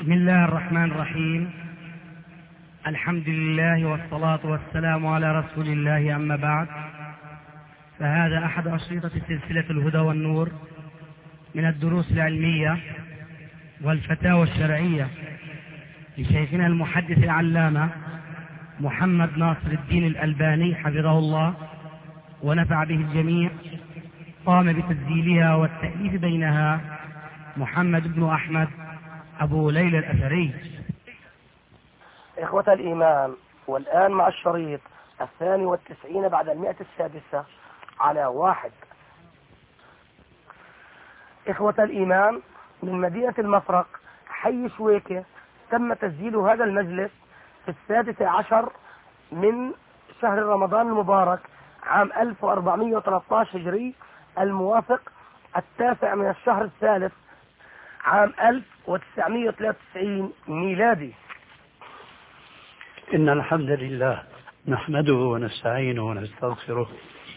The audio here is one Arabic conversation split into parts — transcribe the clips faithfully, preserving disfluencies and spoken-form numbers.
بسم الله الرحمن الرحيم. الحمد لله والصلاة والسلام على رسول الله، أما بعد، فهذا أحد أشرطة سلسلة الهدى والنور من الدروس العلمية والفتاوى الشرعية لشيخنا المحدث العلامة محمد ناصر الدين الألباني حفظه الله ونفع به الجميع. قام بتسجيلها والتأليف بينها محمد بن أحمد أبو ليلى الأثري. إخوة الإيمان، والآن مع الشريط الثاني والتسعين بعد المئة السادسة على واحد. إخوة الإيمان، من مدينة المفرق حي شويكة تم تسجيل هذا المجلس في السادس عشر من شهر رمضان المبارك عام ألف وأربعمئة وثلاثة عشر هجري، الموافق التاسع من الشهر الثالث عام ألف وتسعمئة وثلاثة وتسعين ميلادي. إن الحمد لله نحمده ونستعينه ونستغفره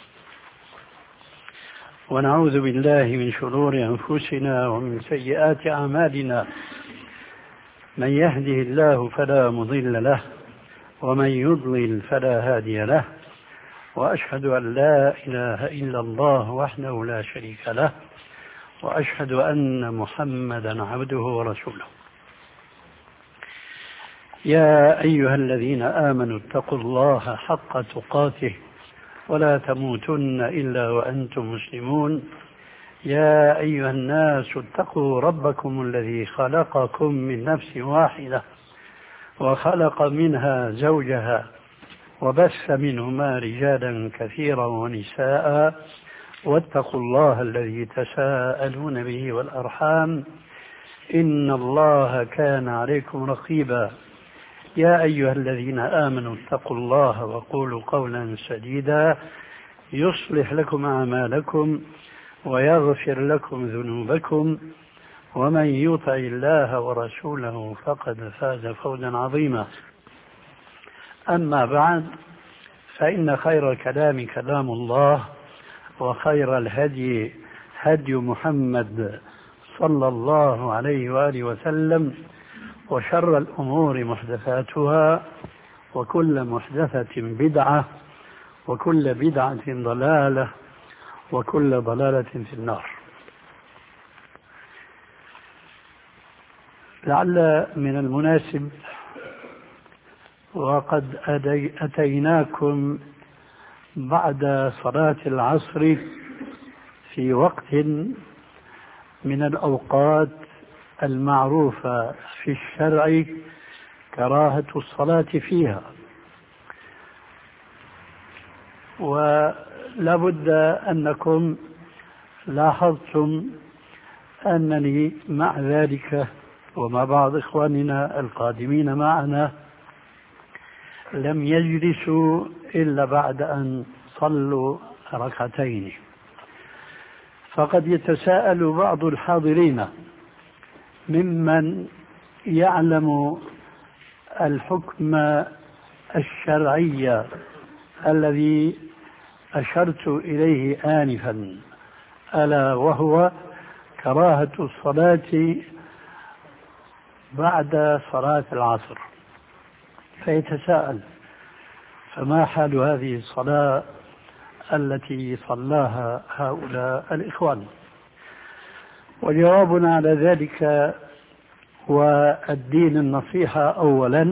ونعوذ بالله من شرور أنفسنا ومن سيئات أعمالنا. من يهده الله فلا مضل له ومن يضلل فلا هادي له، وأشهد أن لا إله إلا الله وحده لا شريك له، وأشهد أن محمدا عبده ورسوله. يا أيها الذين آمنوا اتقوا الله حق تقاته ولا تموتن إلا وأنتم مسلمون. يا أيها الناس اتقوا ربكم الذي خلقكم من نفس واحدة وخلق منها زوجها وبث منهما رجالا كثيرا ونساء، واتقوا الله الذي تساءلون به والأرحام إن الله كان عليكم رقيبا. يا أيها الذين آمنوا اتقوا الله وقولوا قولا سديدا يصلح لكم أعمالكم ويغفر لكم ذنوبكم، ومن يطع الله ورسوله فقد فاز فوزا عظيما. أما بعد، فإن خير الكلام كلام الله، وخير الهدي هدي محمد صلى الله عليه وآله وسلم، وشر الأمور محدثاتها، وكل محدثة بدعة، وكل بدعة ضلالة، وكل ضلالة في النار. لعل من المناسب، وقد أتيناكم بعد صلاة العصر في وقت من الأوقات المعروفة في الشرع كراهة الصلاة فيها، ولا بد أنكم لاحظتم أنني مع ذلك ومع بعض إخواننا القادمين معنا لم يجلسوا إلا بعد أن صلوا ركعتين. فقد يتساءل بعض الحاضرين ممن يعلم الحكم الشرعي الذي أشرت إليه آنفا، ألا وهو كراهة الصلاة بعد صلاة العصر. فيتساءل: فما حال هذه الصلاة التي صلاها هؤلاء الإخوان؟ وجوابنا على ذلك هو الدين النصيحة أولا،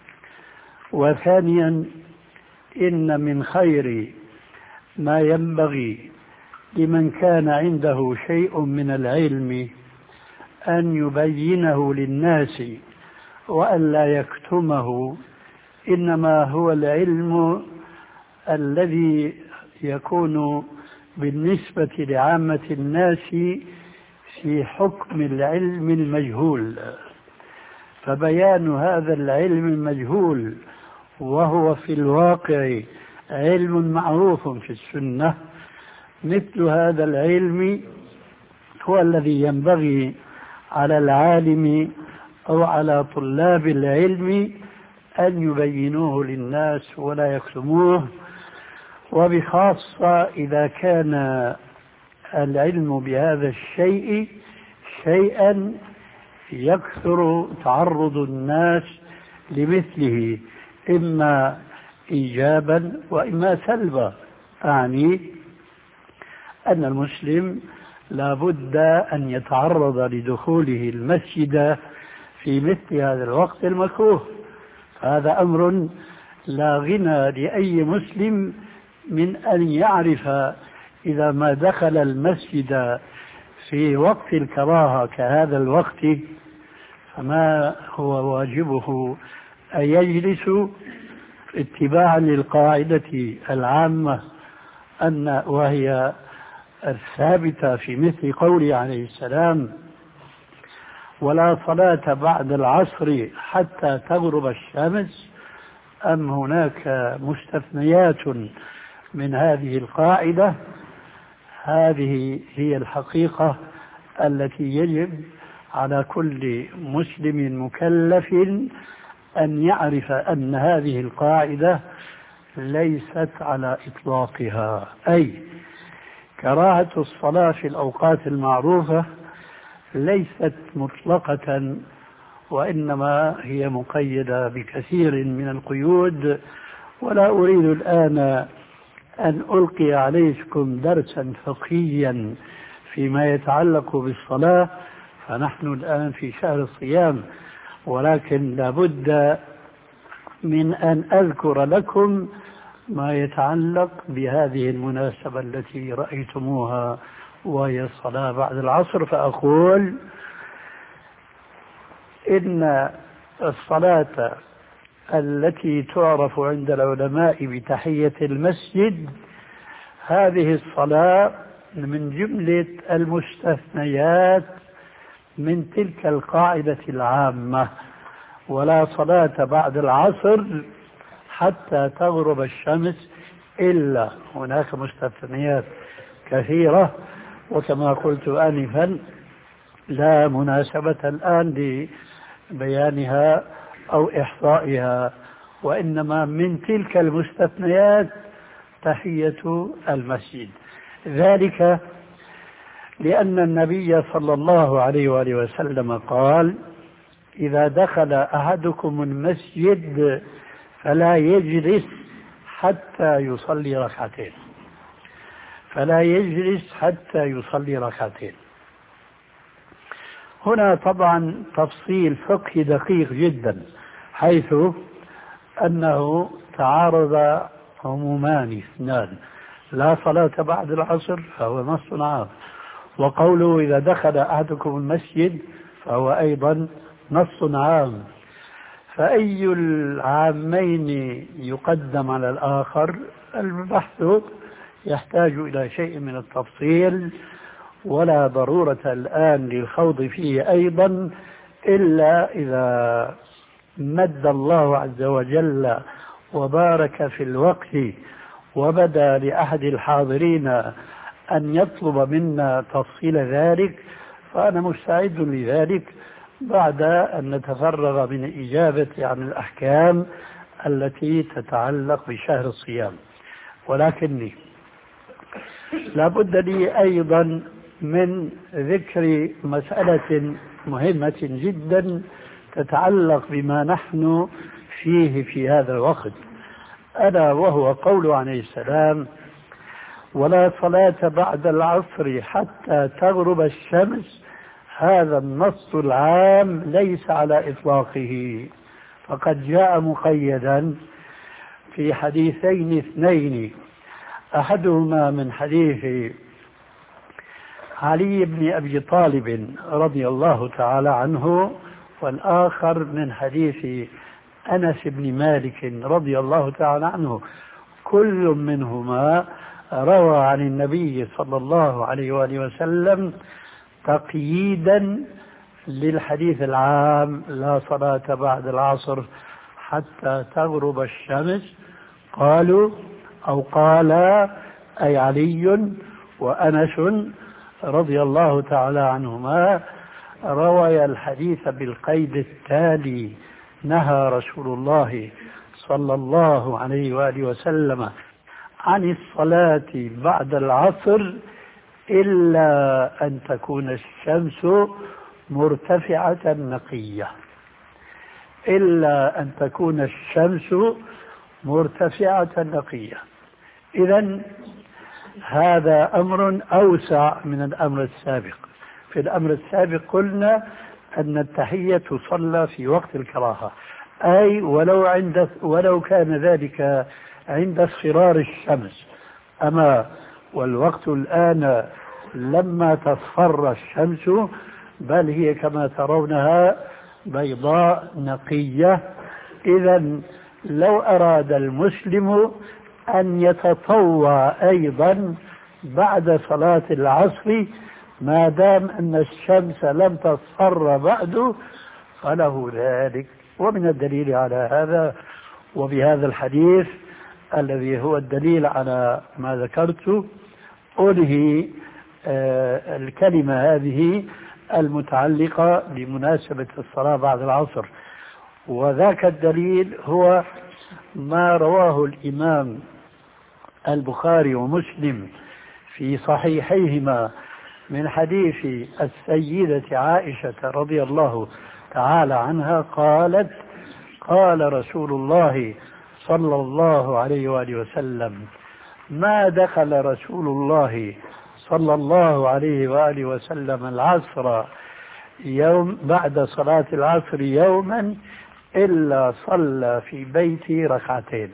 وثانيا إن من خير ما ينبغي لمن كان عنده شيء من العلم أن يبينه للناس وأن لا يكتمه، إنما هو العلم الذي يكون بالنسبة لعامة الناس في حكم العلم المجهول. فبيان هذا العلم المجهول وهو في الواقع علم معروف في السنة، مثل هذا العلم هو الذي ينبغي على العالم أو على طلاب العلم أن يبينوه للناس ولا يكتموه، وبخاصة إذا كان العلم بهذا الشيء شيئا يكثر تعرض الناس لمثله إما إيجابا وإما سلبا. أعني أن المسلم لا بد أن يتعرض لدخوله المسجد في مثل هذا الوقت المكروه. هذا أمر لا غنى لأي مسلم من أن يعرف إذا ما دخل المسجد في وقت الكراهة كهذا الوقت فما هو واجبه أن يجلس اتباعا للقاعدة العامة أن وهي الثابتة في مثل قوله عليه السلام: ولا صلاة بعد العصر حتى تغرب الشمس. أم هناك مستثنيات من هذه القاعدة؟ هذه هي الحقيقة التي يجب على كل مسلم مكلف أن يعرف أن هذه القاعدة ليست على إطلاقها، أي كراهة الصلاة في الأوقات المعروفة ليست مطلقة، وإنما هي مقيدة بكثير من القيود. ولا أريد الآن أن ألقي عليكم درسا فقهيا فيما يتعلق بالصلاة، فنحن الآن في شهر الصيام، ولكن لابد من أن أذكر لكم ما يتعلق بهذه المناسبة التي رأيتموها وهي الصلاة بعد العصر. فأقول إن الصلاة التي تعرف عند العلماء بتحية المسجد هذه الصلاة من جملة المستثنيات من تلك القاعدة العامة: ولا صلاة بعد العصر حتى تغرب الشمس، إلا هناك مستثنيات كثيرة، وكما قلت آنفا لا مناسبة الآن لبيانها أو إحصائها، وإنما من تلك المستثنيات تحية المسجد. ذلك لأن النبي صلى الله عليه وآله وسلم قال: إذا دخل أحدكم المسجد فلا يجلس حتى يصلي ركعتين، فلا يجلس حتى يصلي ركعتين. هنا طبعا تفصيل فقهي دقيق جدا، حيث أنه تعارض عمومان اثنان: لا صلاة بعد العصر فهو نص عام، وقوله إذا دخل أحدكم المسجد فهو أيضا نص عام. فأي العامين يقدم على الآخر؟ البحث يحتاج إلى شيء من التفصيل، ولا ضرورة الآن للخوض فيه أيضا، إلا إذا مد الله عز وجل وبارك في الوقت وبدا لأحد الحاضرين أن يطلب منا تفصيل ذلك، فأنا مستعد لذلك بعد أن نتفرغ من الإجابة عن الأحكام التي تتعلق بشهر الصيام. ولكني لا بد لي أيضا من ذكر مسألة مهمة جدا تتعلق بما نحن فيه في هذا الوقت، ألا وهو قول عليه السلام: ولا صلاة بعد العصر حتى تغرب الشمس. هذا النص العام ليس على إطلاقه، فقد جاء مقيدا في حديثين اثنين، أحدهما من حديث علي بن أبي طالب رضي الله تعالى عنه، والآخر من حديث أنس بن مالك رضي الله تعالى عنه. كل منهما روى عن النبي صلى الله عليه وآله وسلم تقييدا للحديث العام: لا صلاة بعد العصر حتى تغرب الشمس. قالوا أو قال أي علي وأنس رضي الله تعالى عنهما روي الحديث بالقيد التالي: نهى رسول الله صلى الله عليه وآله وسلم عن الصلاة بعد العصر إلا أن تكون الشمس مرتفعة نقية، إلا أن تكون الشمس مرتفعة نقية. إذن هذا أمر أوسع من الأمر السابق. في الأمر السابق قلنا أن التحية تصلى في وقت الكراهة، أي ولو عند ولو كان ذلك عند اصفرار الشمس. أما والوقت الآن لما تصفر الشمس، بل هي كما ترونها بيضاء نقية. إذن لو أراد المسلم أن يتطوع أيضا بعد صلاة العصر ما دام أن الشمس لم تصفر بعد فله ذلك. ومن الدليل على هذا وبهذا الحديث الذي هو الدليل على ما ذكرت أنهي آه الكلمة هذه المتعلقة بمناسبة الصلاة بعد العصر. وذاك الدليل هو ما رواه الإمام البخاري ومسلم في صحيحيهما من حديث السيدة عائشة رضي الله تعالى عنها قالت: قال رسول الله صلى الله عليه وآله وسلم: ما دخل رسول الله صلى الله عليه وآله وسلم العصر يوم بعد صلاة العصر يوما إلا صلى في بيتي ركعتين.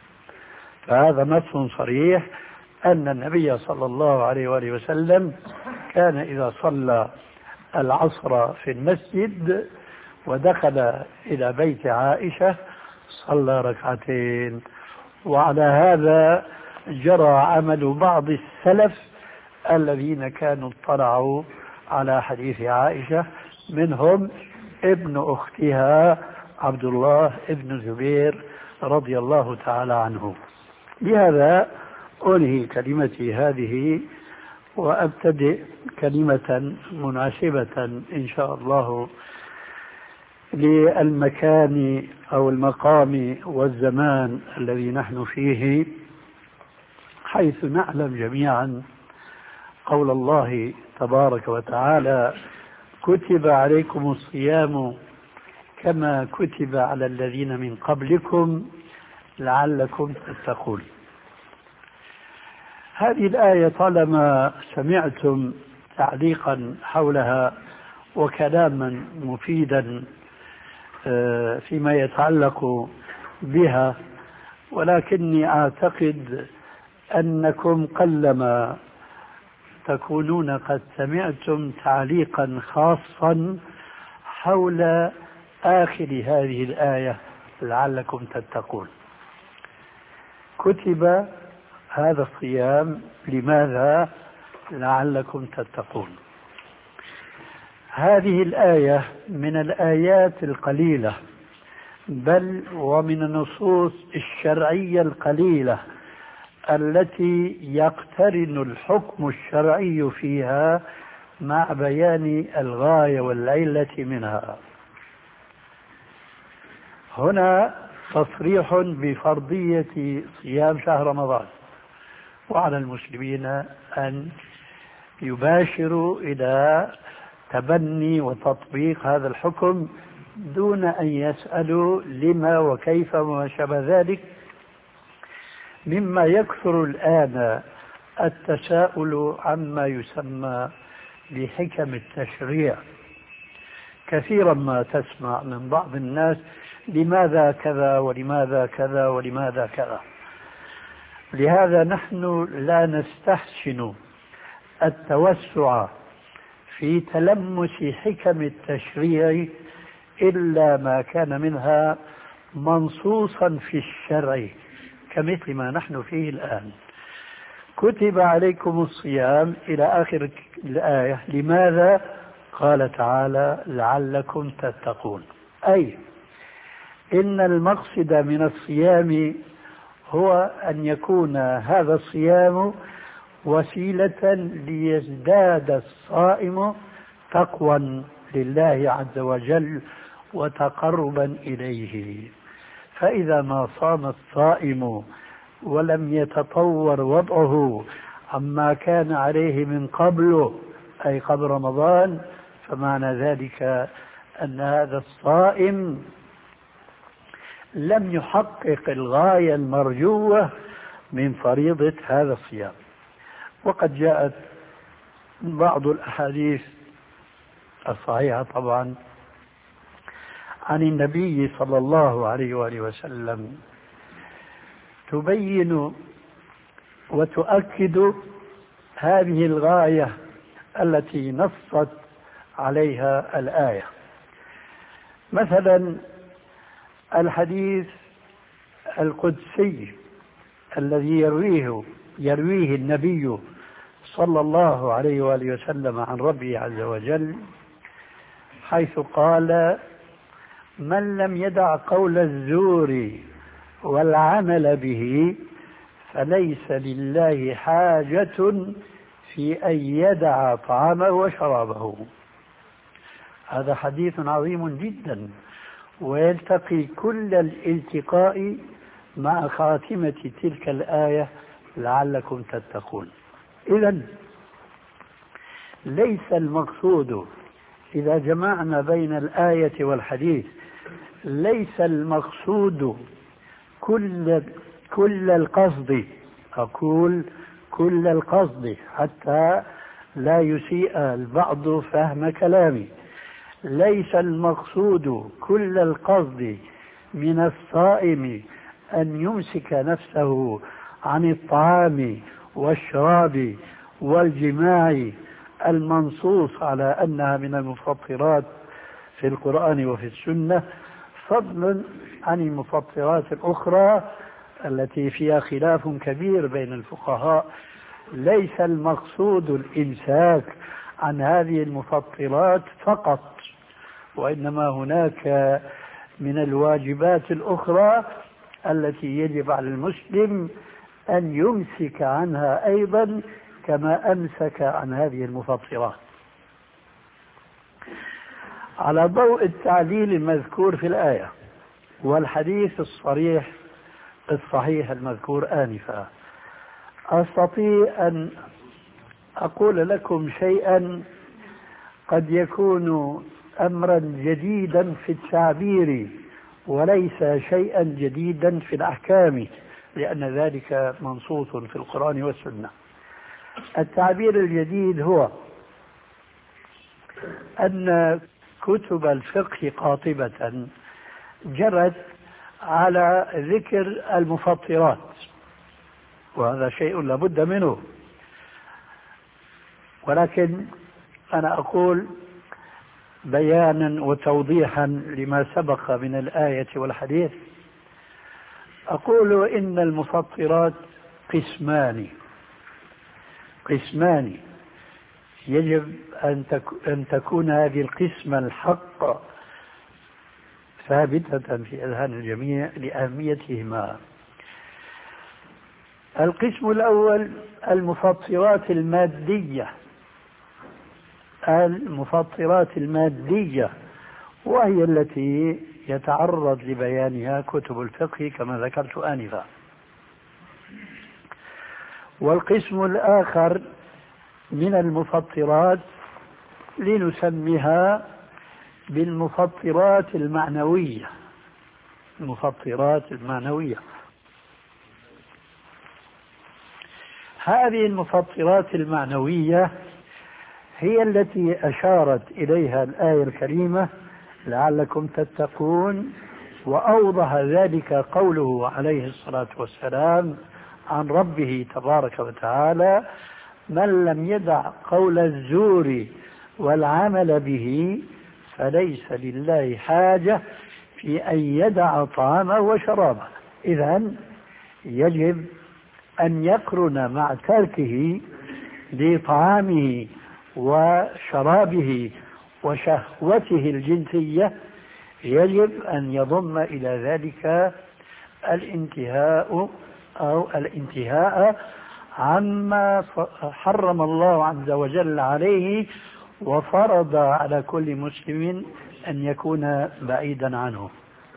فهذا نص صريح أن النبي صلى الله عليه وآله وسلم كان إذا صلى العصر في المسجد ودخل إلى بيت عائشة صلى ركعتين. وعلى هذا جرى عمل بعض السلف الذين كانوا اطلعوا على حديث عائشة، منهم ابن أختها عبد الله ابن زبير رضي الله تعالى عنه. لهذا أنهي كلمتي هذه وأبتدئ كلمة مناسبة إن شاء الله للمكان أو المقام والزمان الذي نحن فيه، حيث نعلم جميعا قول الله تبارك وتعالى: كتب عليكم الصيام كما كتب على الذين من قبلكم لعلكم تتقون. هذه الآية طالما سمعتم تعليقا حولها وكلاما مفيدا فيما يتعلق بها، ولكني أعتقد أنكم قلما تكونون قد سمعتم تعليقا خاصا حول آخر هذه الآية لعلكم تتقون. كتب هذا الصيام لماذا؟ لعلكم تتقون. هذه الآية من الآيات القليلة بل ومن النصوص الشرعية القليلة التي يقترن الحكم الشرعي فيها مع بيان الغاية والعلة منها. هنا تصريح بفرضية صيام شهر رمضان، وعلى المسلمين أن يباشروا إلى تبني وتطبيق هذا الحكم دون أن يسألوا لما وكيف وما شابه ذلك، مما يكثر الآن التساؤل عما يسمى بحكم التشريع. كثيرا ما تسمع من بعض الناس: لماذا كذا ولماذا كذا ولماذا كذا. لهذا نحن لا نستحسن التوسع في تلمس حكم التشريع إلا ما كان منها منصوصا في الشرع، كمثل ما نحن فيه الآن. كتب عليكم الصيام إلى آخر الآية. لماذا؟ قال تعالى: لعلكم تتقون. أي إن المقصد من الصيام هو أن يكون هذا الصيام وسيلة ليزداد الصائم تقوى لله عز وجل وتقربا إليه. فإذا ما صام الصائم ولم يتطور وضعه عما كان عليه من قبله أي قبل رمضان، فمعنى ذلك أن هذا الصائم لم يحقق الغاية المرجوة من فريضة هذا الصيام. وقد جاءت بعض الأحاديث الصحيحة طبعا عن النبي صلى الله عليه وآله وسلم تبين وتؤكد هذه الغاية التي نصت عليها الآية. مثلا الحديث القدسي الذي يرويه يرويه النبي صلى الله عليه وآله وسلم عن ربه عز وجل، حيث قال: من لم يدع قول الزور والعمل به فليس لله حاجة في أن يدع طعامه وشرابه. هذا حديث عظيم جدا، ويلتقي كل الالتقاء مع خاتمة تلك الآية لعلكم تتقون. إذن ليس المقصود إذا جمعنا بين الآية والحديث، ليس المقصود كل كل القصد، أقول كل القصد حتى لا يسيء البعض فهم كلامي، ليس المقصود كل القصد من الصائم أن يمسك نفسه عن الطعام والشراب والجماع المنصوص على أنها من المفطرات في القرآن وفي السنة، فضلا عن المفطرات الأخرى التي فيها خلاف كبير بين الفقهاء. ليس المقصود الإمساك عن هذه المفطرات فقط، وإنما هناك من الواجبات الأخرى التي يجب على المسلم أن يمسك عنها أيضا كما أمسك عن هذه المفطرات. على ضوء التعليل المذكور في الآية والحديث الصريح الصحيح المذكور آنفا، أستطيع أن أقول لكم شيئا قد يكون أمرا جديدا في التعبير وليس شيئا جديدا في الأحكام، لأن ذلك منصوص في القرآن والسنة. التعبير الجديد هو أن كتب الفقه قاطبة جرت على ذكر المفطرات، وهذا شيء لابد منه، ولكن أنا أقول بيانا وتوضيحا لما سبق من الآية والحديث، أقول إن المفطرات قسمان قسمان يجب أن تكون هذه القسمة الحق ثابتة في أذهان الجميع لأهميتهما. القسم الأول المفطرات المادية، المفطرات المادية وهي التي يتعرض لبيانها كتب الفقه كما ذكرت آنفا. والقسم الآخر من المفطرات لنسميها بالمفطرات المعنوية، المفطرات المعنوية. هذه المفطرات المعنوية هي التي أشارت إليها الآية الكريمة لعلكم تتقون، وأوضح ذلك قوله عليه الصلاة والسلام عن ربه تبارك وتعالى: من لم يدع قول الزور والعمل به فليس لله حاجة في أن يدع طعامه وشرابه. إذن يجب أن يقرن مع تركه لطعامه وشرابه وشهوته الجنسية، يجب أن يضم إلى ذلك الانتهاء أو الانتهاء عما حرم الله عز وجل عليه وفرض على كل مسلم أن يكون بعيدا عنه.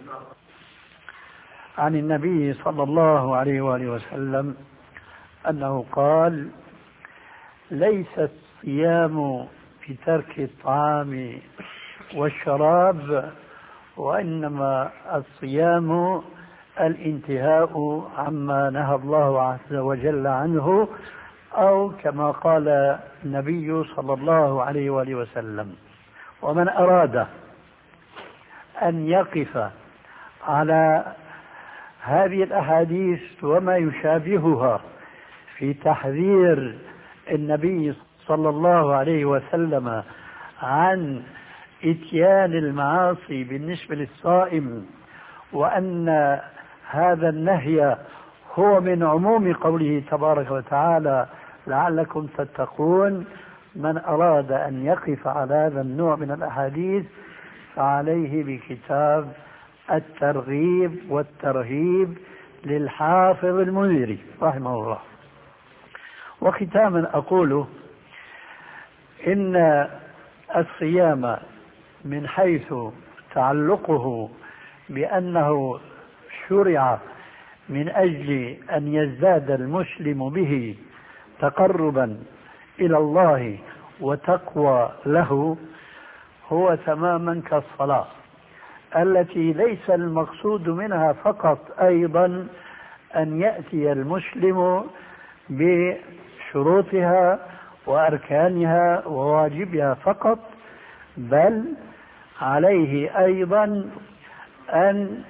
عن النبي صلى الله عليه وآله وسلم أنه قال: ليس الصيام بترك الطعام والشراب، وإنما الصيام الانتهاء عما نهى الله عز وجل عنه، أو كما قال النبي صلى الله عليه وآله وسلم. ومن أراد أن يقف على هذه الأحاديث وما يشابهها في تحذير النبي صلى الله عليه وسلم عن إتيان المعاصي بالنسبة للصائم، وأن هذا النهي هو من عموم قوله تبارك وتعالى لعلكم تتقون، من أراد أن يقف على هذا النوع من الأحاديث فعليه بكتاب الترغيب والترهيب للحافظ المنذري رحمه الله. وختاما أقول إن الصيام من حيث تعلقه بأنه شرع من أجل أن يزداد المسلم به تقربا إلى الله وتقوى له، هو تماما كالصلاة التي ليس المقصود منها فقط أيضا أن يأتي المسلم بشروطها وأركانها وواجبها فقط، بل عليه أيضا أن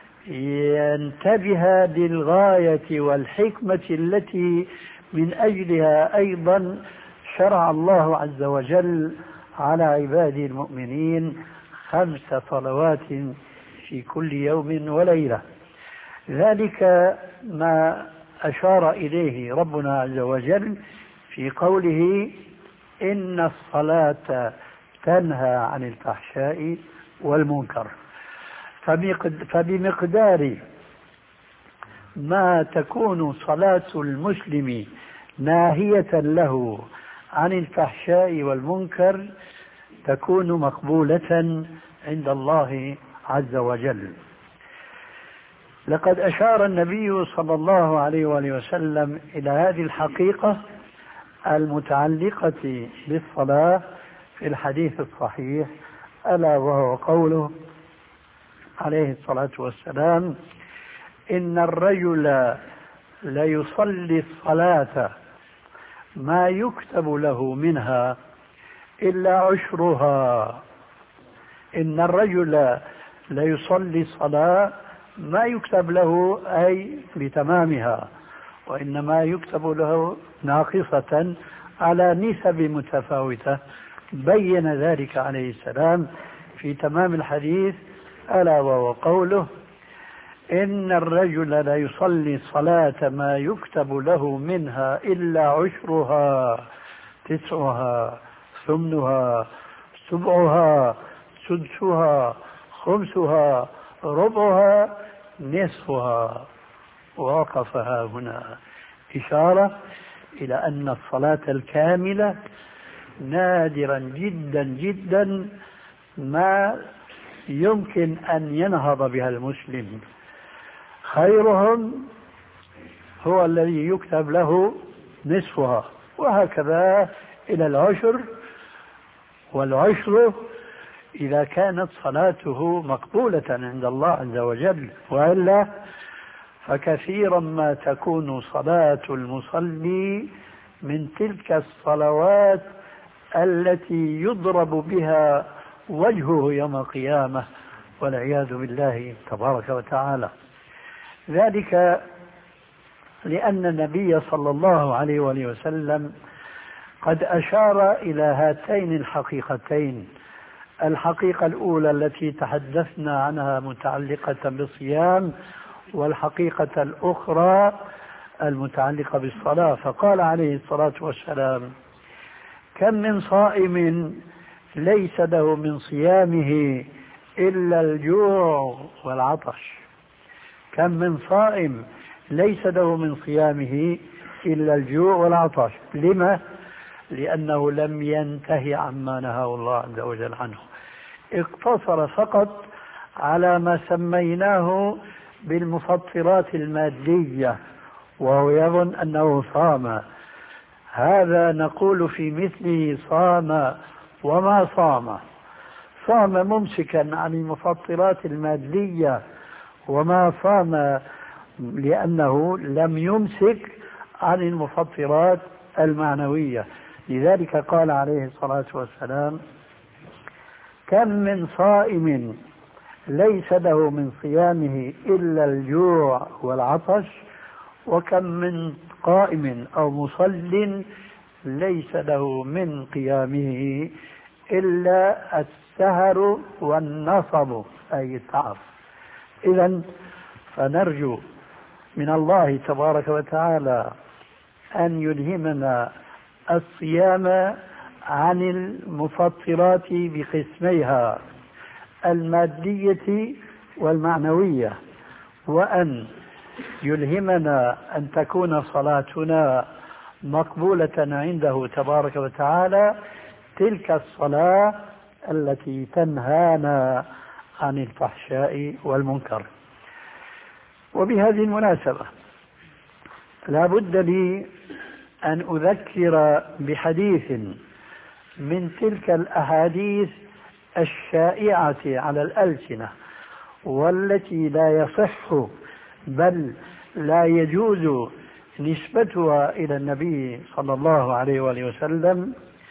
ينتبه للغاية والحكمة التي من أجلها أيضا شرع الله عز وجل على عباده المؤمنين خمس صلوات في كل يوم وليلة. ذلك ما أشار إليه ربنا عز وجل في قوله إن الصلاة تنهى عن الفحشاء والمنكر. فبمقدار ما تكون صلاة المسلم ناهية له عن الفحشاء والمنكر تكون مقبولة عند الله عز وجل. لقد أشار النبي صلى الله عليه وآله وسلم إلى هذه الحقيقة المتعلقة بالصلاة في الحديث الصحيح، ألا وهو قوله عليه الصلاة والسلام إن الرجل ليصلي الصلاة ما يكتب له منها إلا عشرها. إن الرجل ليصلي الصلاة ما يكتب له أي بتمامها، وإنما يكتب له ناقصة على نسب متفاوتة. بين ذلك عليه السلام في تمام الحديث، ألا وهو قوله إن الرجل ليصلي الصلاة ما يكتب له منها إلا عشرها، تسعها، ثمنها، سبعها، سدسها، خمسها، ربعها، نصفها. ووقفها هنا إشارة إلى أن الصلاة الكاملة نادرا جدا جدا ما يمكن أن ينهض بها المسلم. خيرهم هو الذي يكتب له نصفها، وهكذا إلى العشر، والعشر إذا كانت صلاته مقبولة عند الله عز وجل، وإلا فكثيرا ما تكون صلاة المصلي من تلك الصلوات التي يضرب بها وجهه يوم القيامة والعياذ بالله تبارك وتعالى. ذلك لأن النبي صلى الله عليه وآله وسلم قد أشار إلى هاتين الحقيقتين: الحقيقة الأولى التي تحدثنا عنها متعلقة بالصيام، والحقيقة الأخرى المتعلقة بالصلاة. فقال عليه الصلاة والسلام: كم من صائم ليس له من صيامه إلا الجوع والعطش. كم من صائم ليس له من صيامه إلا الجوع والعطش. لما؟ لأنه لم ينتهي عما نهاه الله عز وجل عنه، اقتصر فقط على ما سميناه بالمفطرات المادية، وهو يظن أنه صام. هذا نقول في مثله صام وما صام صام ممسكا عن المفطرات المادية، وما صام لأنه لم يمسك عن المفطرات المعنوية. لذلك قال عليه الصلاة والسلام: كم من صائم ليس له من صيامه إلا الجوع والعطش، وكم من قائم أو مصل ليس له من قيامه إلا السهر والنصب أي التعب. إذن فنرجو من الله تبارك وتعالى أن يلهمنا الصيام عن المفطرات بقسميها المادية والمعنوية، وأن يلهمنا أن تكون صلاتنا مقبولة عنده تبارك وتعالى، تلك الصلاة التي تنهانا عن الفحشاء والمنكر. وبهذه المناسبة لا بد لي أن أذكر بحديث من تلك الأحاديث الشائعة على الألسنة، والتي لا يصح بل لا يجوز نسبتها إلى النبي صلى الله عليه وآله وسلم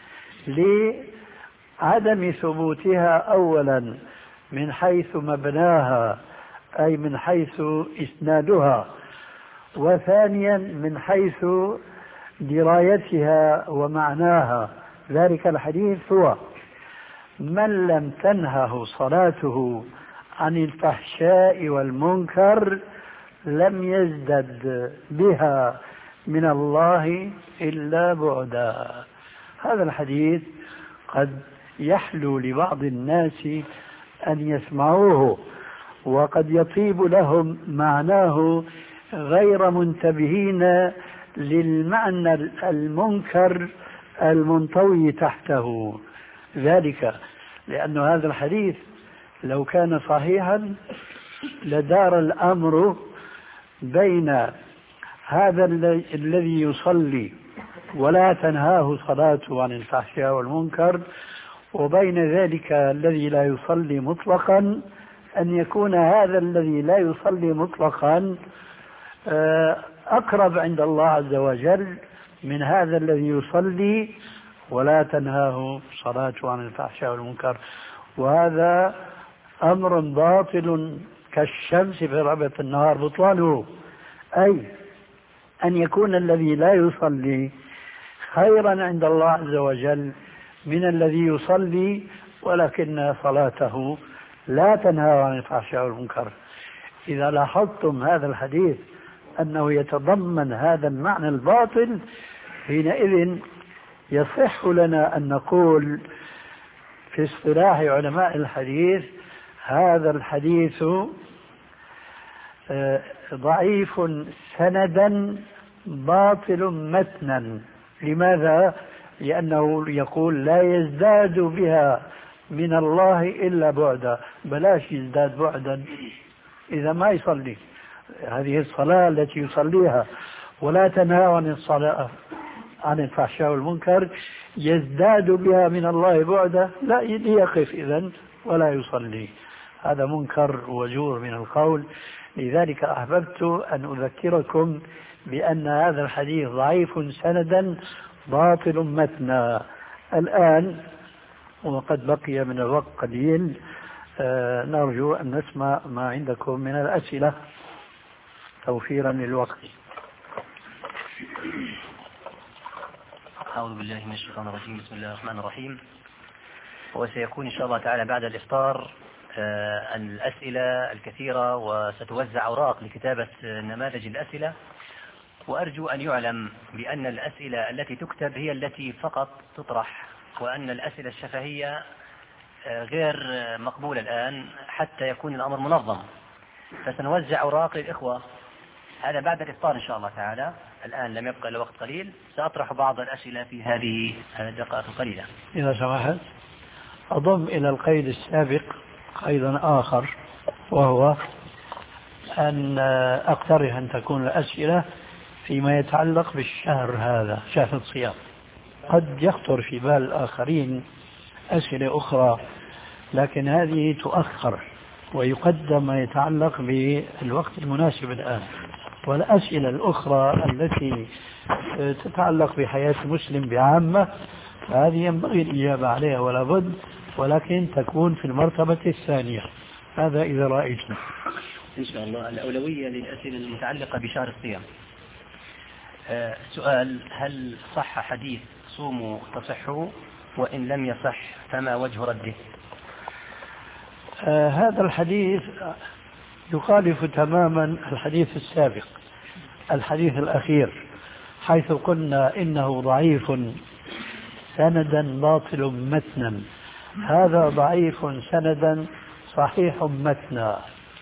لعدم ثبوتها أولا من حيث مبناها أي من حيث إسنادها، وثانيا من حيث درايتها ومعناها. ذلك الحديث هو: من لم تنهه صلاته عن الفحشاء والمنكر لم يزدد بها من الله إلا بعدا. هذا الحديث قد يحلو لبعض الناس أن يسمعوه، وقد يطيب لهم معناه غير منتبهين للمعنى المنكر المنطوي تحته. ذلك لأن هذا الحديث لو كان صحيحا لدار الأمر بين هذا الذي يصلي ولا تنهاه صلاته عن الفحشاء والمنكر وبين ذلك الذي لا يصلي مطلقا، أن يكون هذا الذي لا يصلي مطلقا أقرب عند الله عز وجل من هذا الذي يصلي ولا تنهاه صلاته عن الفحشاء والمنكر. وهذا أمر باطل كالشمس في ربيع النهار بطلانه، أي أن يكون الذي لا يصلي خيرا عند الله عز وجل من الذي يصلي ولكن صلاته لا تنهى عن الفحشاء والمنكر. إذا لاحظتم هذا الحديث أنه يتضمن هذا المعنى الباطل، حينئذ يصح لنا أن نقول في اصطلاح علماء الحديث: هذا الحديث ضعيف سندا باطل متنا. لماذا؟ لأنه يقول لا يزداد بها من الله إلا بعدا. بلاش يزداد بعدا إذا ما يصلي هذه الصلاة التي يصليها ولا تنهى عن الصلاة عن الفحشاء والمنكر يزداد بها من الله بعدا، لا يقف إذن ولا يصلي. هذا منكر وجور من القول. لذلك أحببت أن أذكركم بأن هذا الحديث ضعيف سندا باطل متنا. الآن وقد بقي من الوقت قليل، آه نرجو أن نسمع ما عندكم من الأسئلة توفيرا للوقت. أعوذ بالله من الشيطان الرجيم. بسم الله الرحمن الرحيم. وسيكون إن شاء الله تعالى بعد الإفطار آه الأسئلة الكثيرة، وستوزع أوراق لكتابة نماذج الأسئلة. وأرجو أن يعلم بأن الأسئلة التي تكتب هي التي فقط تطرح، وأن الأسئلة الشفهية غير مقبولة الآن حتى يكون الأمر منظم. فسنوزع أوراق للإخوة هذا بعد الإفطار إن شاء الله تعالى. الآن لم يبقى إلا وقت قليل، سأطرح بعض الأسئلة في هذه الدقائق القليلة. إذا سمحت أضم إلى القيد السابق قيدا آخر، وهو أن أقترح أن تكون الأسئلة فيما يتعلق بالشهر هذا، شهر الصيام. قد يخطر في بال الآخرين أسئلة أخرى، لكن هذه تؤخر ويقدم ما يتعلق بالوقت المناسب الآن. والأسئلة الأخرى التي تتعلق بحياة المسلم بعامة هذه ينبغي الإجابة عليها ولا بد، ولكن تكون في المرتبة الثانية. هذا إذا رأيتنا إن شاء الله. الأولوية للأسئلة المتعلقة بشهر الصيام. أه سؤال: هل صح حديث صوموا تصحوا؟ وإن لم يصح فما وجه رده؟ آه هذا الحديث يخالف تماما الحديث السابق، الحديث الأخير، حيث قلنا إنه ضعيف سندا باطل متنا. هذا ضعيف سندا صحيح متنا.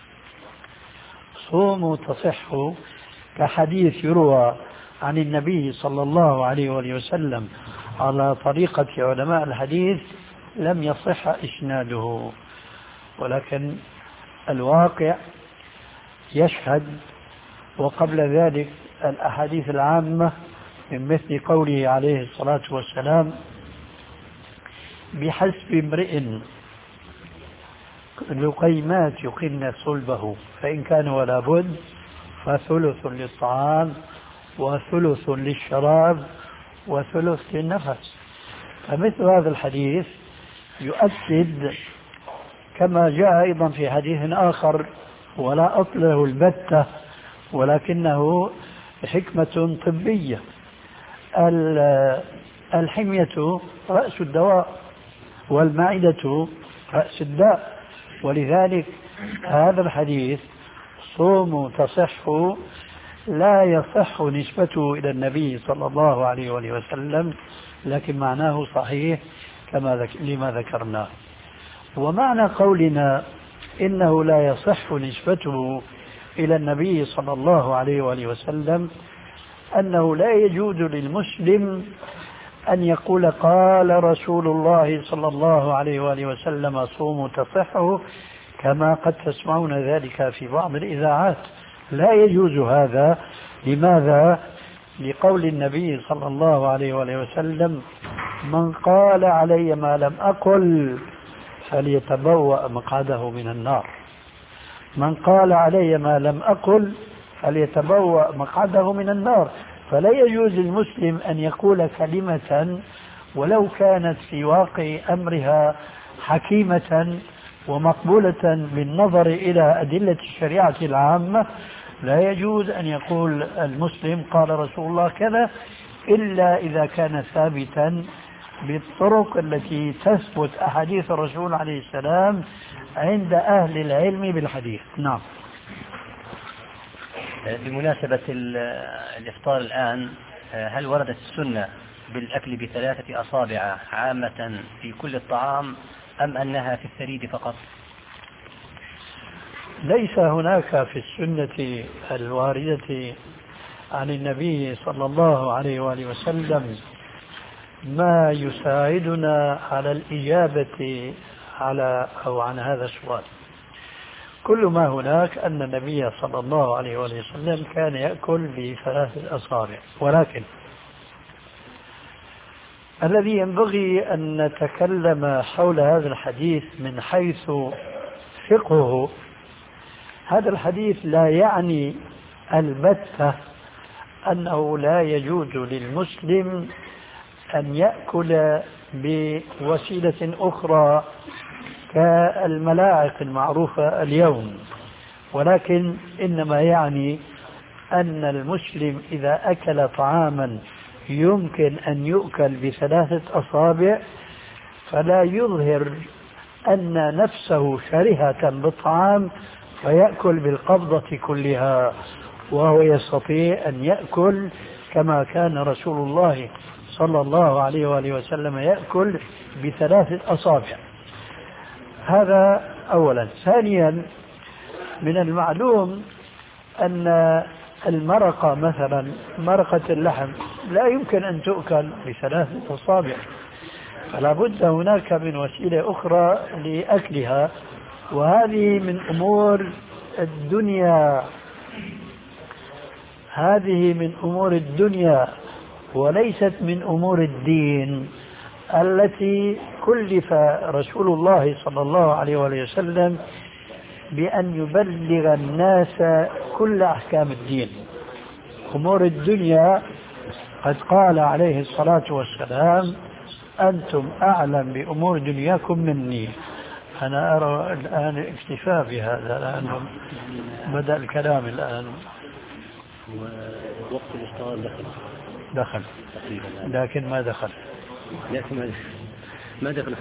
صوموا تصحوا كحديث يروى عن النبي صلى الله عليه وسلم على طريقة علماء الحديث لم يصح إسناده، ولكن الواقع يشهد. وقبل ذلك الأحاديث العامة من مثل قوله عليه الصلاة والسلام: بحسب امرئ لقيمات يقن صلبه فإن كان ولا بد فثلث للطعام وثلث للشراب وثلث للنفس. فمثل هذا الحديث يؤكد كما جاء أيضا في حديث آخر ولا أطله البتة ولكنه حكمة طبية: الحمية رأس الدواء والمعدة رأس الداء. ولذلك هذا الحديث صوموا تصحوا لا يصح نسبته إلى النبي صلى الله عليه وسلم، لكن معناه صحيح كما ذك... لما ذكرناه. ومعنى قولنا إنه لا يصح نسبته إلى النبي صلى الله عليه وسلم أنه لا يجوز للمسلم أن يقول قال رسول الله صلى الله عليه وآله وسلم صوموا تصحوا، كما قد تسمعون ذلك في بعض الإذاعات. لا يجوز هذا. لماذا؟ لقول النبي صلى الله عليه وآله وسلم: من قال علي ما لم أقل فليتبوأ مقعده من النار. من قال علي ما لم أقل فليتبوأ مقعده من النار. فلا يجوز للمسلم أن يقول كلمة ولو كانت في واقع أمرها حكيمة ومقبولة بالنظر إلى أدلة الشريعة العامة. لا يجوز أن يقول المسلم قال رسول الله كذا إلا إذا كان ثابتا بالطرق التي تثبت أحاديث الرسول عليه السلام عند أهل العلم بالحديث. نعم. بمناسبة الإفطار الآن، هل وردت السنة بالأكل بثلاثة أصابع عامة في كل الطعام أم أنها في الثريد فقط؟ ليس هناك في السنة الواردة عن النبي صلى الله عليه وآله وسلم ما يساعدنا على الإجابة على أو عن هذا السؤال. كل ما هناك أن النبي صلى الله عليه وآله وسلم كان يأكل بثلاثة أصابع. ولكن الذي ينبغي أن نتكلم حول هذا الحديث من حيث فقهه، هذا الحديث لا يعني البتة أنه لا يجوز للمسلم أن يأكل بوسيلة أخرى كالملاعق المعروفة اليوم، ولكن إنما يعني أن المسلم إذا أكل طعاما يمكن أن يؤكل بثلاثة أصابع فلا يظهر أن نفسه شرهة بالطعام فيأكل بالقبضة كلها، وهو يستطيع أن يأكل كما كان رسول الله صلى الله عليه وآله وسلم يأكل بثلاثة أصابع. هذا أولا. ثانيا، من المعلوم أن المرقة مثلا مرقة اللحم لا يمكن أن تؤكل بثلاثة أصابع، فلا بد هناك من وسيلة أخرى لأكلها، وهذه من أمور الدنيا هذه من أمور الدنيا وليست من أمور الدين. التي كلف رسول الله صلى الله عليه وسلم بأن يبلغ الناس كل أحكام الدين. أمور الدنيا قد قال عليه الصلاة والسلام أنتم أعلم بأمور دنياكم مني. أنا أرى الآن اكتفاء بهذا لأنه بدأ الكلام الآن. وقت الإفطار دخل دخل لكن ما دخل لكن ما دخل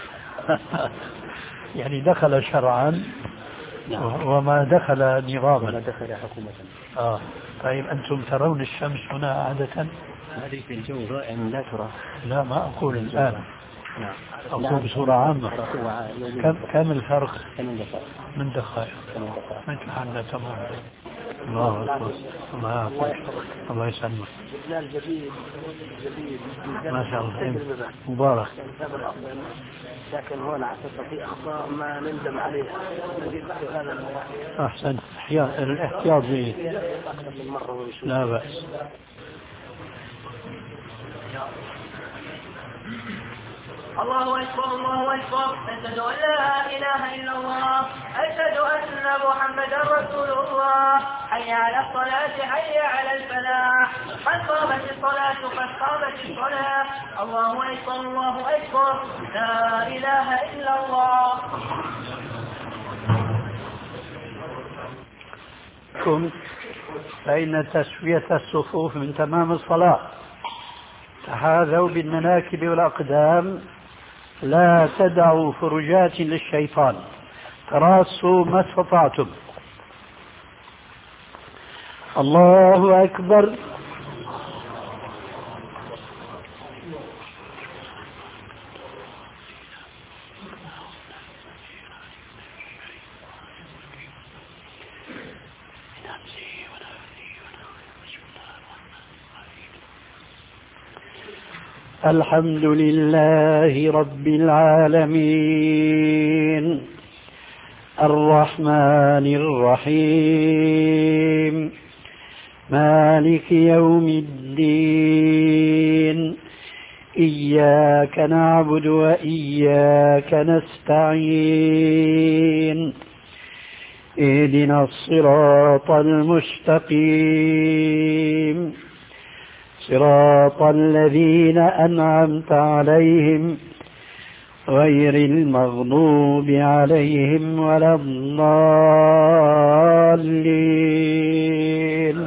يعني دخل شرعا وما دخل نظاما. ما دخل حكومة. آه طيب أنتم ترون الشمس هنا عادة؟ هذه في الجو رائع لا ترى. لا ما أقول الآن. نعم. أقول بصورة عامة. كم كم الفرق؟ من دقائق. مثل حالنا تمام. الله أكبر. الله أكبر. الله يسلمك. ما شاء الله. مبارك. لكن هنا في أخطاء ما نندم عليها. أحسن. الاحتياط جيد. لا بأس. الله أكبر الله أكبر أشهد أن لا إله إلا الله أشهد أن محمدا رسول الله حي على الصلاة حي على الفلاح قد قامت الصلاة قد قامت الصلاة الله أكبر الله أكبر لا إله إلا الله. كنت فإن تسوية الصفوف من تمام الصلاة. تحاذوا بالمناكب والأقدام لا تدعوا فرجات للشيطان. تراصوا ما استطعتم. الله أكبر. الحمد لله رب العالمين الرحمن الرحيم مالك يوم الدين إياك نعبد وإياك نستعين اهدنا الصراط المستقيم صراط الذين أنعمت عليهم غير المغضوب عليهم ولا الضالين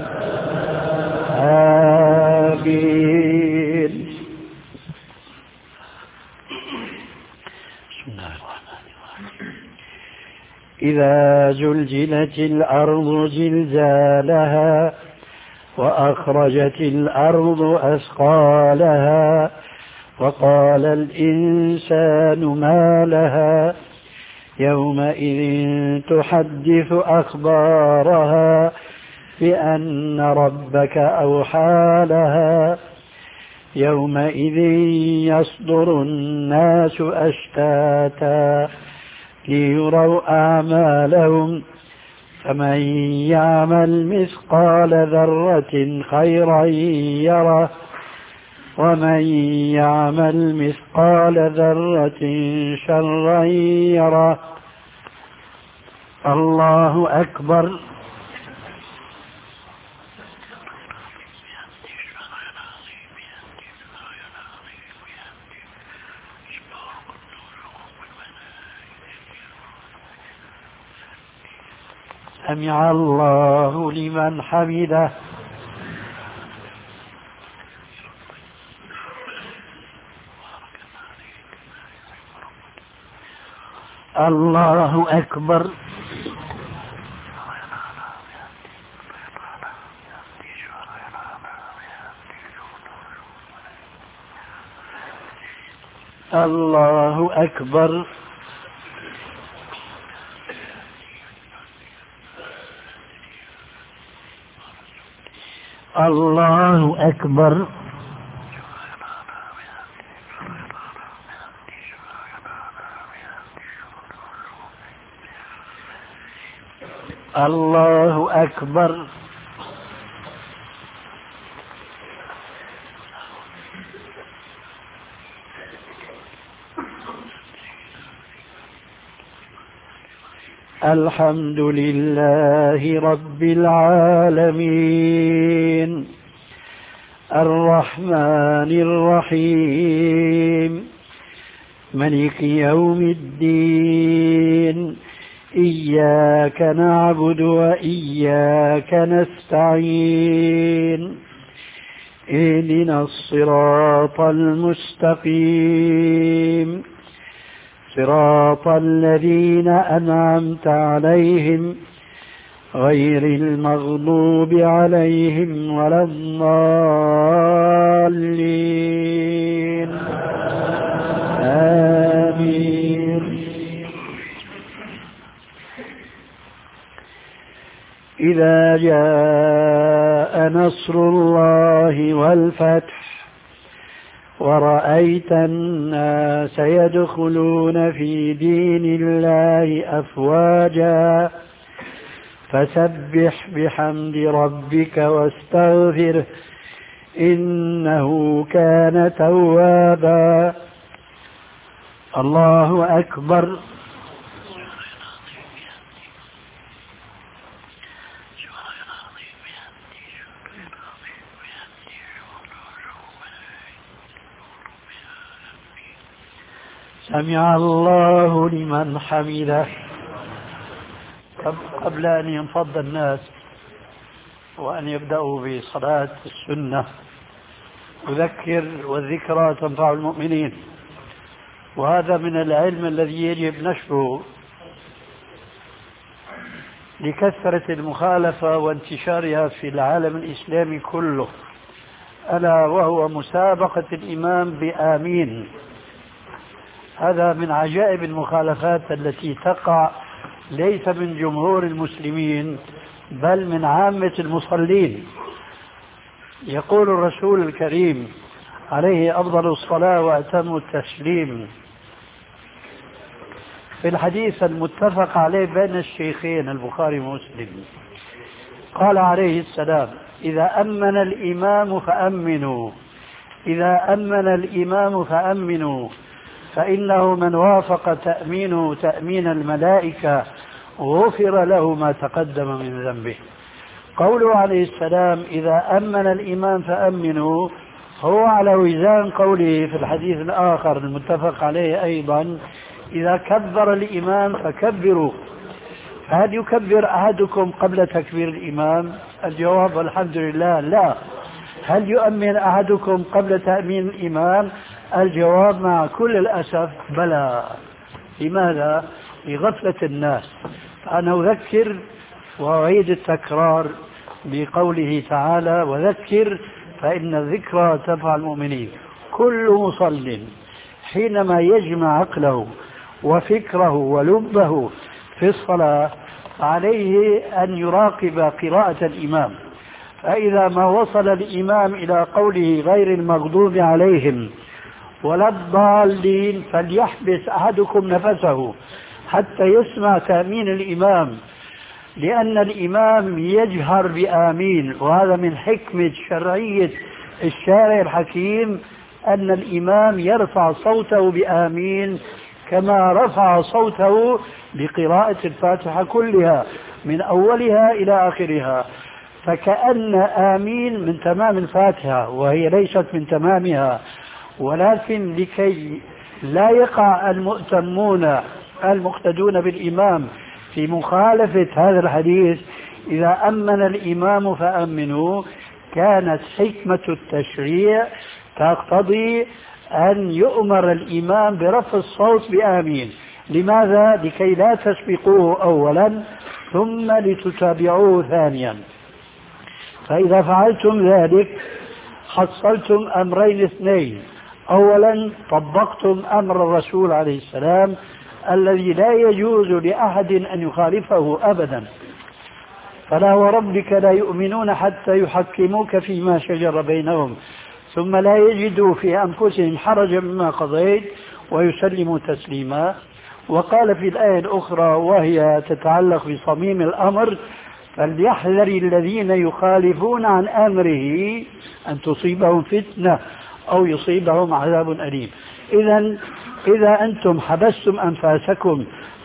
آمين. بسم الله الرحمن الرحيم. إذا زلزلت الأرض زلزالها وأخرجت الأرض أثقالها وقال الإنسان ما لها يومئذ تحدث أخبارها بأن ربك أوحى لها يومئذ يصدر الناس أشتاتا ليروا أعمالهم فمن يعمل مثقال ذرة خيرا يره ومن يعمل مثقال ذرة شرا يره. الله أكبر. سمع الله لمن حمده. الله أكبر. الله أكبر. الله أكبر. الله أكبر. الحمد لله رب العالمين الرحمن الرحيم ملك يوم الدين إياك نعبد وإياك نستعين اهدنا الصراط المستقيم صراط الذين أنعمت عليهم غير المغضوب عليهم ولا الضالين آمين. إذا جاء نصر الله والفتح ورأيت الناس يدخلون في دين الله أفواجا فسبح بحمد ربك واستغفره إنه كان توابا. الله أكبر. سمع الله لمن حمده. قبل أن ينفض الناس وأن يبدأوا بصلاة السنة أذكر والذكرى تنفع المؤمنين، وهذا من العلم الذي يجب نشره لكثرة المخالفة وانتشارها في العالم الإسلامي كله، ألا وهو مسابقة الإمام بآمين. هذا من عجائب المخالفات التي تقع ليس من جمهور المسلمين بل من عامة المصلين. يقول الرسول الكريم عليه أفضل الصلاة وأتم التسليم في الحديث المتفق عليه بين الشيخين البخاري ومسلم، قال عليه السلام: إذا أمن الإمام فأمنوا، إذا أمن الإمام فأمنوا، فإنه من وافق تأمينه تأمين الملائكة غفر له ما تقدم من ذنبه. قوله عليه السلام إذا أمن الإمام فأمنوا هو على وزان قوله في الحديث الآخر المتفق عليه أيضا: إذا كبر الإمام فكبروا. هل يكبر أحدكم قبل تكبير الإمام؟ الجواب الحمد لله لا. هل يؤمن أحدكم قبل تأمين الإمام؟ الجواب مع كل الأسف بلى. لماذا؟ لغفلة الناس. أنا أذكر وأعيد التكرار بقوله تعالى: وذكر فإن الذكرى تنفع المؤمنين. كل مصل حينما يجمع عقله وفكره ولبه في الصلاة عليه أن يراقب قراءة الإمام، فإذا ما وصل الإمام إلى قوله غير المغضوب عليهم ولا الضالين فليحبس أحدكم نفسه حتى يسمع تأمين الإمام، لأن الإمام يجهر بآمين، وهذا من حكمة شرعية الشارع الحكيم أن الإمام يرفع صوته بآمين كما رفع صوته بقراءة الفاتحة كلها من أولها إلى آخرها، فكأن آمين من تمام الفاتحة وهي ليست من تمامها. ولكن لكي لا يقع المؤتمون المقتدون بالإمام في مخالفة هذا الحديث إذا أمن الإمام فأمنوا، كانت حكمة التشريع تقتضي أن يؤمر الإمام برفع الصوت بآمين. لماذا؟ لكي لا تسبقوه أولا ثم لتتابعوه ثانيا. فإذا فعلتم ذلك حصلتم أمرين اثنين: أولا طبقتم أمر الرسول عليه السلام الذي لا يجوز لأحد أن يخالفه أبدا: فلا وربك لا يؤمنون حتى يحكموك فيما شجر بينهم ثم لا يجدوا في أنفسهم حرجا مما قضيت ويسلموا تسليما. وقال في الآية الأخرى وهي تتعلق بصميم الأمر: فليحذر الذين يخالفون عن أمره أن تصيبهم فتنة أو يصيبهم عذاب أليم. إذا إذا أنتم حبستم أنفاسكم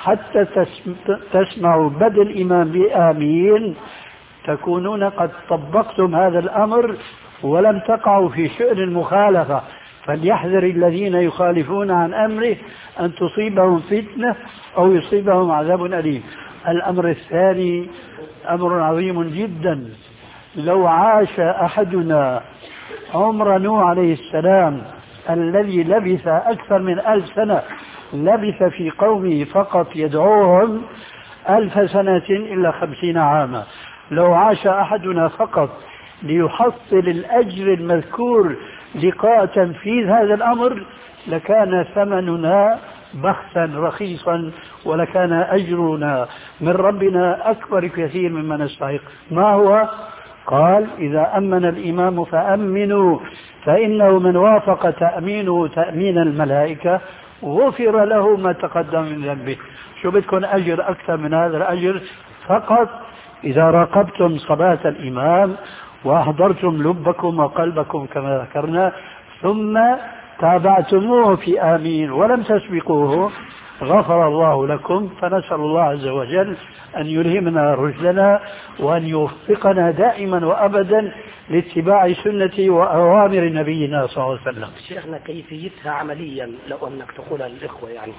حتى تسمعوا بدء الإمام بآمين تكونون قد طبقتم هذا الأمر ولم تقعوا في شأن المخالفة. فليحذر الذين يخالفون عن أمره أن تصيبهم فتنة أو يصيبهم عذاب أليم. الأمر الثاني أمر عظيم جدا. لو عاش أحدنا عمر نوح عليه السلام الذي لبث أكثر من ألف سنة، لبث في قومه فقط يدعوهم ألف سنة إلا خمسين عاما. لو عاش أحدنا فقط ليحصل الأجر المذكور لقاء تنفيذ هذا الأمر لكان ثمننا بخسا رخيصا ولكان أجرنا من ربنا أكبر كثير مما نستحق. ما هو؟ قال إذا أمن الإمام فأمنوا فإنه من وافق تأمينه تأمين الملائكة غفر له ما تقدم من ذنبه. شو بدكم أجر أكثر من هذا الأجر؟ فقط إذا راقبتم صلاة الإمام وأحضرتم لبكم وقلبكم كما ذكرنا ثم تابعتموه في آمين ولم تسبقوه غفر الله لكم. فنسأل الله عز وجل أن يلهمنا رشدنا وأن يوفقنا دائما وأبدا لاتباع سنة وأوامر نبينا صلى الله عليه وسلم. شيخنا كيفيتها عمليا لو أنك تقولها للإخوة يعني؟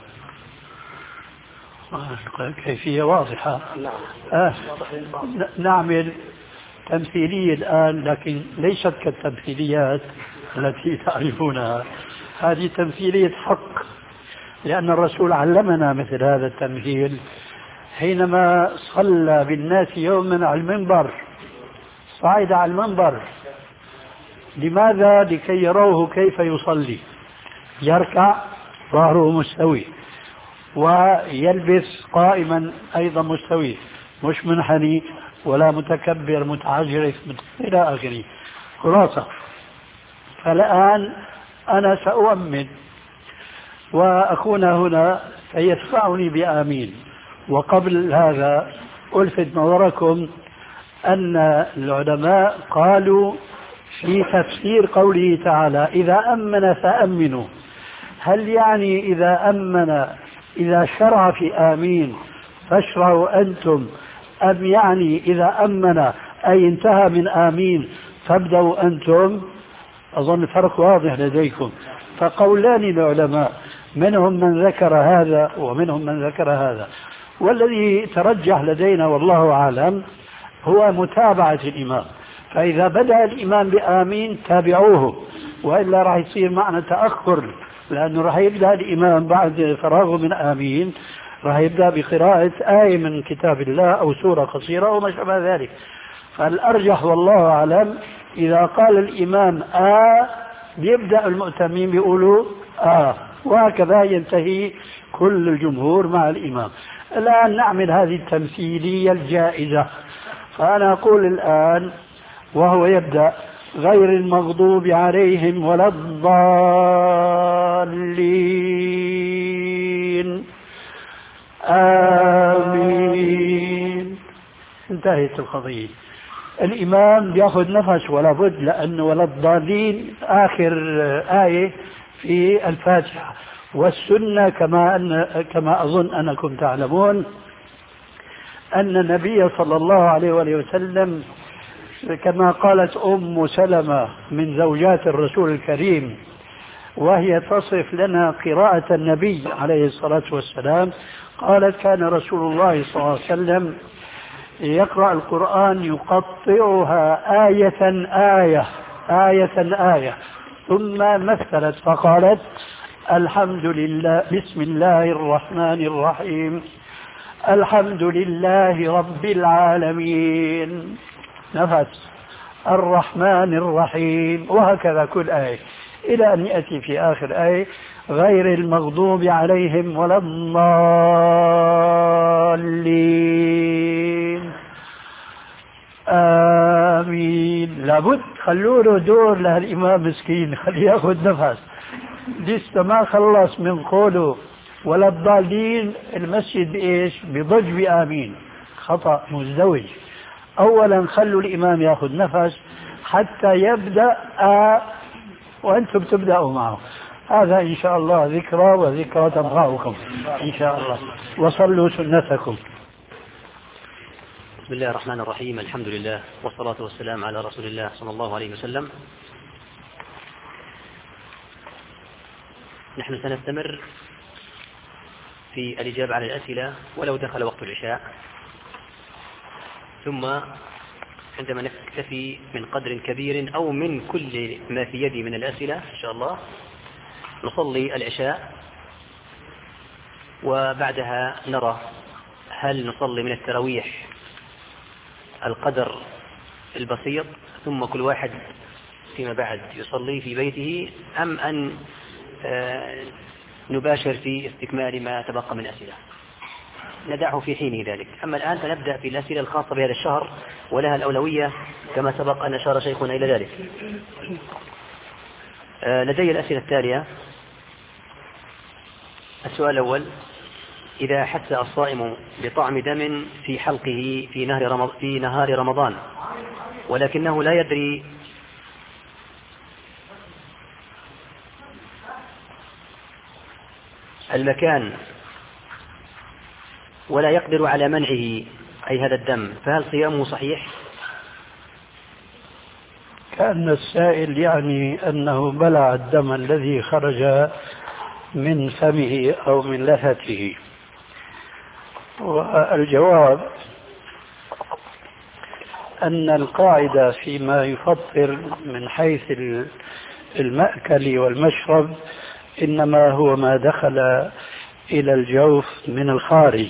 كيفية واضحة. نعم. آه. نعمل تمثيلية الآن لكن ليست كالتمثيليات التي تعرفونها. هذه تمثيلية حق لأن الرسول علمنا مثل هذا التمثيل حينما صلى بالناس يوما على المنبر. صعد على المنبر لماذا؟ لكي يروه كيف يصلي. يركع ظهره مستوي ويلبس قائما أيضا مستوي مش منحني ولا متكبر متعجرف إلى آخره. خلاصة. فالآن أنا سأؤمن وأكون هنا فيدفعني بآمين. وقبل هذا ألفت نظركم أن العلماء قالوا في تفسير قوله تعالى إذا أمن فأمنوا، هل يعني إذا أمن إذا شرع في آمين فاشرعوا أنتم، أم يعني إذا أمن أي انتهى من آمين فابدأوا أنتم؟ أظن الفرق واضح لديكم. فقولان العلماء منهم من ذكر هذا ومنهم من ذكر هذا، والذي ترجح لدينا والله أعلم هو متابعة الإمام. فإذا بدأ الإمام بآمين تابعوه وإلا راح يصير معنا تأخر، لأنه راح يبدأ الإمام بعد فراغه من آمين راح يبدأ بقراءة آية من كتاب الله أو سورة قصيرة أو ما شابه ذلك. فالأرجح والله أعلم إذا قال الإمام آ بيبدأ المؤتمين بيقولوا آ، وهكذا ينتهي كل الجمهور مع الإمام. الآن نعمل هذه التمثيلية الجائزة. فأنا أقول الآن وهو يبدأ غير المغضوب عليهم ولا الضالين آمين، انتهت القضية. الإمام بيأخذ نفس ولا بد، لأنه ولا الضالين آخر آية في الفاتحة. والسنة كما أن كما أظن أنكم تعلمون أن النبي صلى الله عليه وآله وسلم كما قالت أم سلمة من زوجات الرسول الكريم وهي تصف لنا قراءة النبي عليه الصلاة والسلام، قالت كان رسول الله صلى الله عليه وسلم يقرأ القرآن يقطعها آية آية آية آية ثم مثلت فقالت الحمد لله بسم الله الرحمن الرحيم الحمد لله رب العالمين نفس الرحمن الرحيم، وهكذا كل آية إلى أن يأتي في آخر آية غير المغضوب عليهم ولا الضالين آمين. لابد خلوا له دور لهالإمام مسكين، خليه يأخذ نفس، لسه ما خلص من قوله ولا الضالين. المسجد بإيش؟ بضج بآمين، خطأ مزدوج. أولا خلوا الإمام يأخذ نفس حتى يبدأ آ وأنتم تبدأوا معه، هذا إن شاء الله ذكرى، وذكرى تنفعكم إن شاء الله. وصلوا سنتكم. بسم الله الرحمن الرحيم، الحمد لله والصلاة والسلام على رسول الله صلى الله عليه وسلم. نحن سنستمر في الإجابة على الأسئلة ولو دخل وقت العشاء، ثم عندما نكتفي من قدر كبير أو من كل ما في يدي من الأسئلة إن شاء الله نصلي العشاء، وبعدها نرى هل نصلي من التراويح القدر البسيط ثم كل واحد فيما بعد يصلي في بيته، أم أن نباشر في استكمال ما تبقى من أسئلة، ندعه في حينه ذلك. أما الآن فنبدأ في الأسئلة الخاصة بهذا الشهر ولها الأولوية كما سبق أن أشار شيخنا إلى ذلك. لدي الأسئلة التالية. السؤال الأول: إذا حس الصائم بطعم دم في حلقه في نهار رمضان, في نهار رمضان ولكنه لا يدري المكان ولا يقدر على منعه أي هذا الدم، فهل صيامه صحيح؟ كأن السائل يعني أنه بلع الدم الذي خرج من فمه أو من لثته. والجواب أن القاعدة فيما يفطر من حيث المأكل والمشرب إنما هو ما دخل إلى الجوف من الخارج،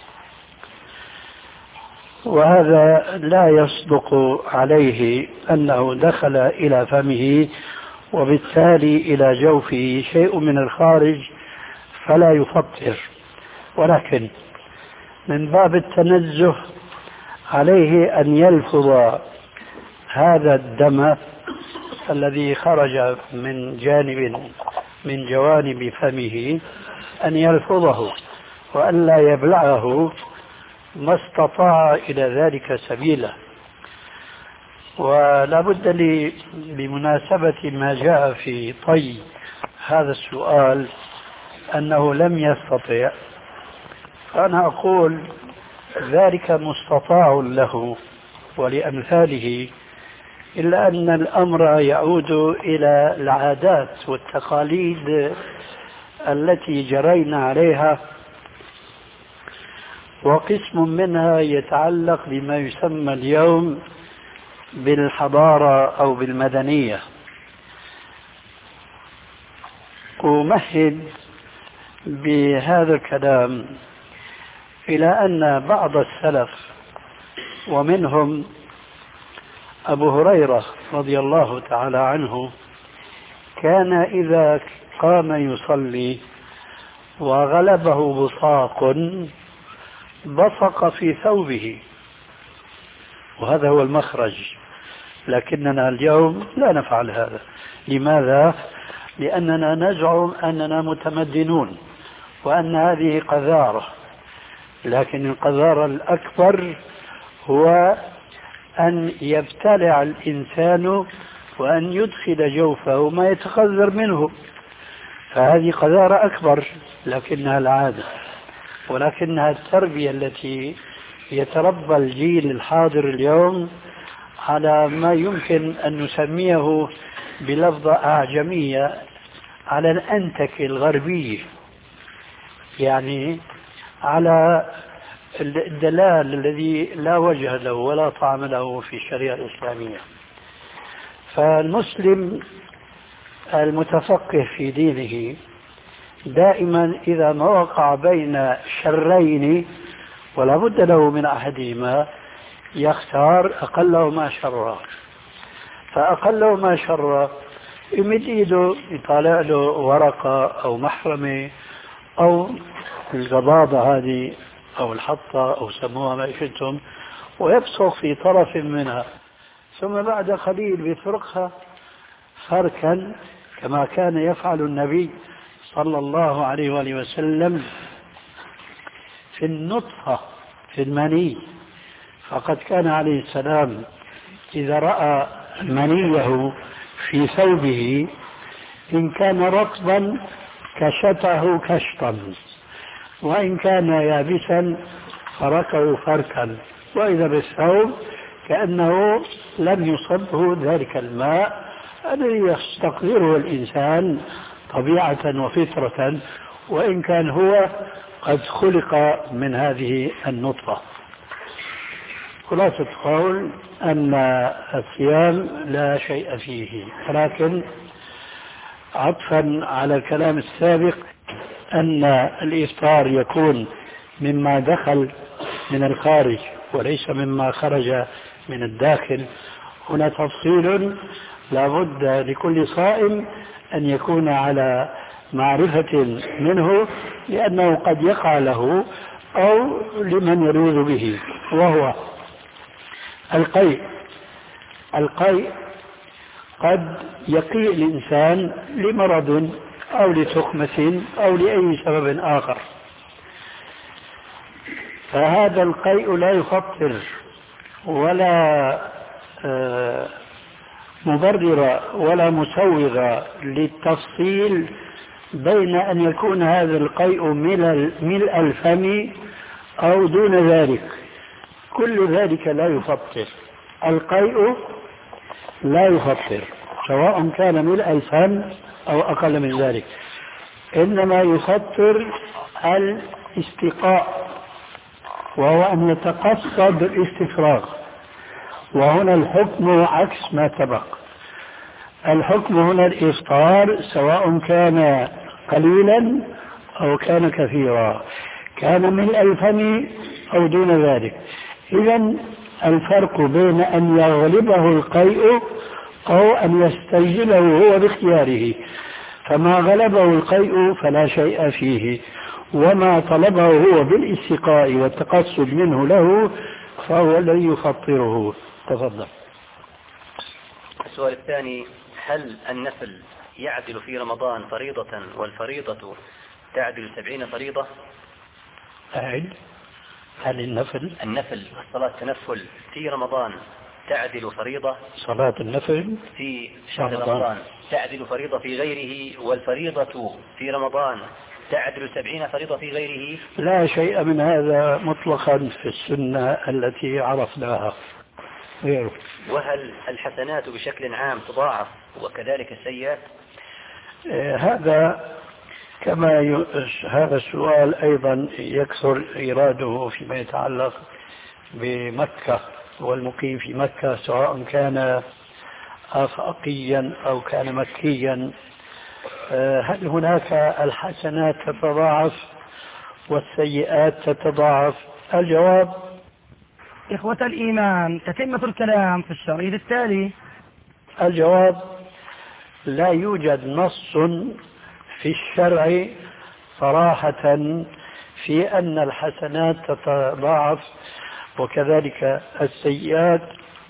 وهذا لا يصدق عليه أنه دخل إلى فمه وبالتالي إلى جوفه شيء من الخارج فلا يفطر، ولكن من باب التنزه عليه أن يلفظ هذا الدم الذي خرج من جانب من جوانب فمه، أن يلفظه وأن لا يبلعه ما استطاع إلى ذلك سبيلا. ولا بد لي بمناسبة ما جاء في طي هذا السؤال أنه لم يستطع، فأنا أقول ذلك مستطاع له ولأمثاله، إلا أن الأمر يعود إلى العادات والتقاليد التي جرينا عليها، وقسم منها يتعلق بما يسمى اليوم بالحضارة أو بالمدنية. أمهد بهذا الكلام إلى أن بعض السلف ومنهم أبو هريرة رضي الله تعالى عنه كان إذا قام يصلي وغلبه بصاق بصق في ثوبه، وهذا هو المخرج. لكننا اليوم لا نفعل هذا. لماذا؟ لأننا نزعم أننا متمدنون وأن هذه قذارة، لكن القذارة الأكبر هو أن يبتلع الإنسان وأن يدخل جوفه ما يتخذر منه، فهذه قذارة أكبر، لكنها العادة، ولكنها التربية التي يتربى الجيل الحاضر اليوم على ما يمكن أن نسميه بلفظة أعجمية على الأنتك الغربية، يعني على الدلال الذي لا وجه له ولا طعم له في الشريعة الإسلامية. فالمسلم المتفقه في دينه دائما إذا ما وقع بين شرين ولا بد له من أحدهما يختار أقلهما شرا، فأقلهما شرا يمد إيده يطالع له ورقة أو محرمة أو القباضة هذه أو الحطة أو سموها ما شئتم، ويبصق في طرف منها، ثم بعد قليل بيفرقها فركا كما كان يفعل النبي صلى الله عليه وآله وسلم في النطفة في المني. فقد كان عليه السلام إذا رأى منيه في ثوبه إن كان رطبا كشطه كشطا، وإن كان يابسا فركه فركا، وإذا بالثوب كأنه لم يصبه ذلك الماء الذي يستقدره الإنسان طبيعة وفطرة، وإن كان هو قد خلق من هذه النطفة. خلاصة القول أن الصيام لا شيء فيه، ولكن عطفا على الكلام السابق أن الإفطار يكون مما دخل من الخارج وليس مما خرج من الداخل، هنا تفصيل لا بد لكل صائم أن يكون على معرفة منه، لأنه قد يقع له أو لمن يلوذ به، وهو القيء. القيء قد يقيء الإنسان لمرض أو لتخمة أو لأي سبب آخر، فهذا القيء لا يفطر ولا مبرر ولا مسوغ للتفصيل بين أن يكون هذا القيء ملء الفم أو دون ذلك، كل ذلك لا يفطر. القيء لا يفطر سواء كان ملء الفم أو أقل من ذلك، إنما يفطر الاستقاء، وهو أن يتقصد الاستفراغ، وهنا الحكم عكس ما سبق. الحكم هنا الإفطار سواء كان قليلا أو كان كثيرا، كان ملء الفم أو دون ذلك. إذن الفرق بين أن يغلبه القيء أو أن يستجله هو باختياره، فما غلبه القيء فلا شيء فيه، وما طلبه هو بالاستقاء والتقصد منه له فهو الذي يفطره. تفضل. السؤال الثاني: هل النفل يعدل في رمضان فريضة والفريضة تعدل سبعين فريضة؟ أعد. هل النفل النفل الصلاة التنفل في رمضان تعدل فريضة؟ صلاة النفل في شهر رمضان. رمضان تعدل فريضة في غيره، والفريضة في رمضان تعدل سبعين فريضة في غيره؟ لا شيء من هذا مطلقا في السنة التي عرفناها. غيره. وهل الحسنات بشكل عام تضاعف وكذلك السيئات؟ آه هذا كما ي... هذا السؤال أيضا يكثر إيراده فيما يتعلق بمكة والمقيم في مكة، سواء كان آفاقيا أو كان مكيا. آه هل هناك الحسنات تتضاعف والسيئات تتضاعف؟ الجواب: إخوة الإيمان، تتمة الكلام في الشريط التالي. الجواب: لا يوجد نص في الشرع صراحة في أن الحسنات تتضاعف وكذلك السيئات،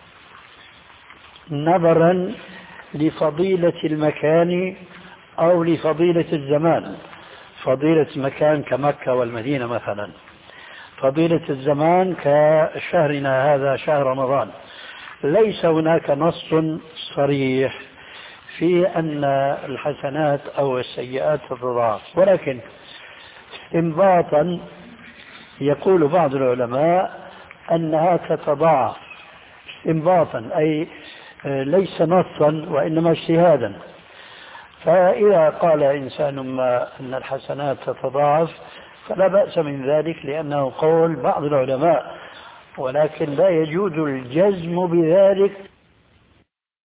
نظرا لفضيلة المكان أو لفضيلة الزمان. فضيلة المكان كمكة والمدينة مثلا، فضيلة الزمان كشهرنا هذا شهر رمضان. ليس هناك نص صريح في أن الحسنات أو السيئات تتضاعف، ولكن استنباطا يقول بعض العلماء أنها تتضاعف استنباطا، أي ليس نصا وإنما اجتهادا. فإذا قال إنسان ما أن الحسنات تتضاعف فلا بأس من ذلك، لأنه قول بعض العلماء، ولكن لا يجوز الجزم بذلك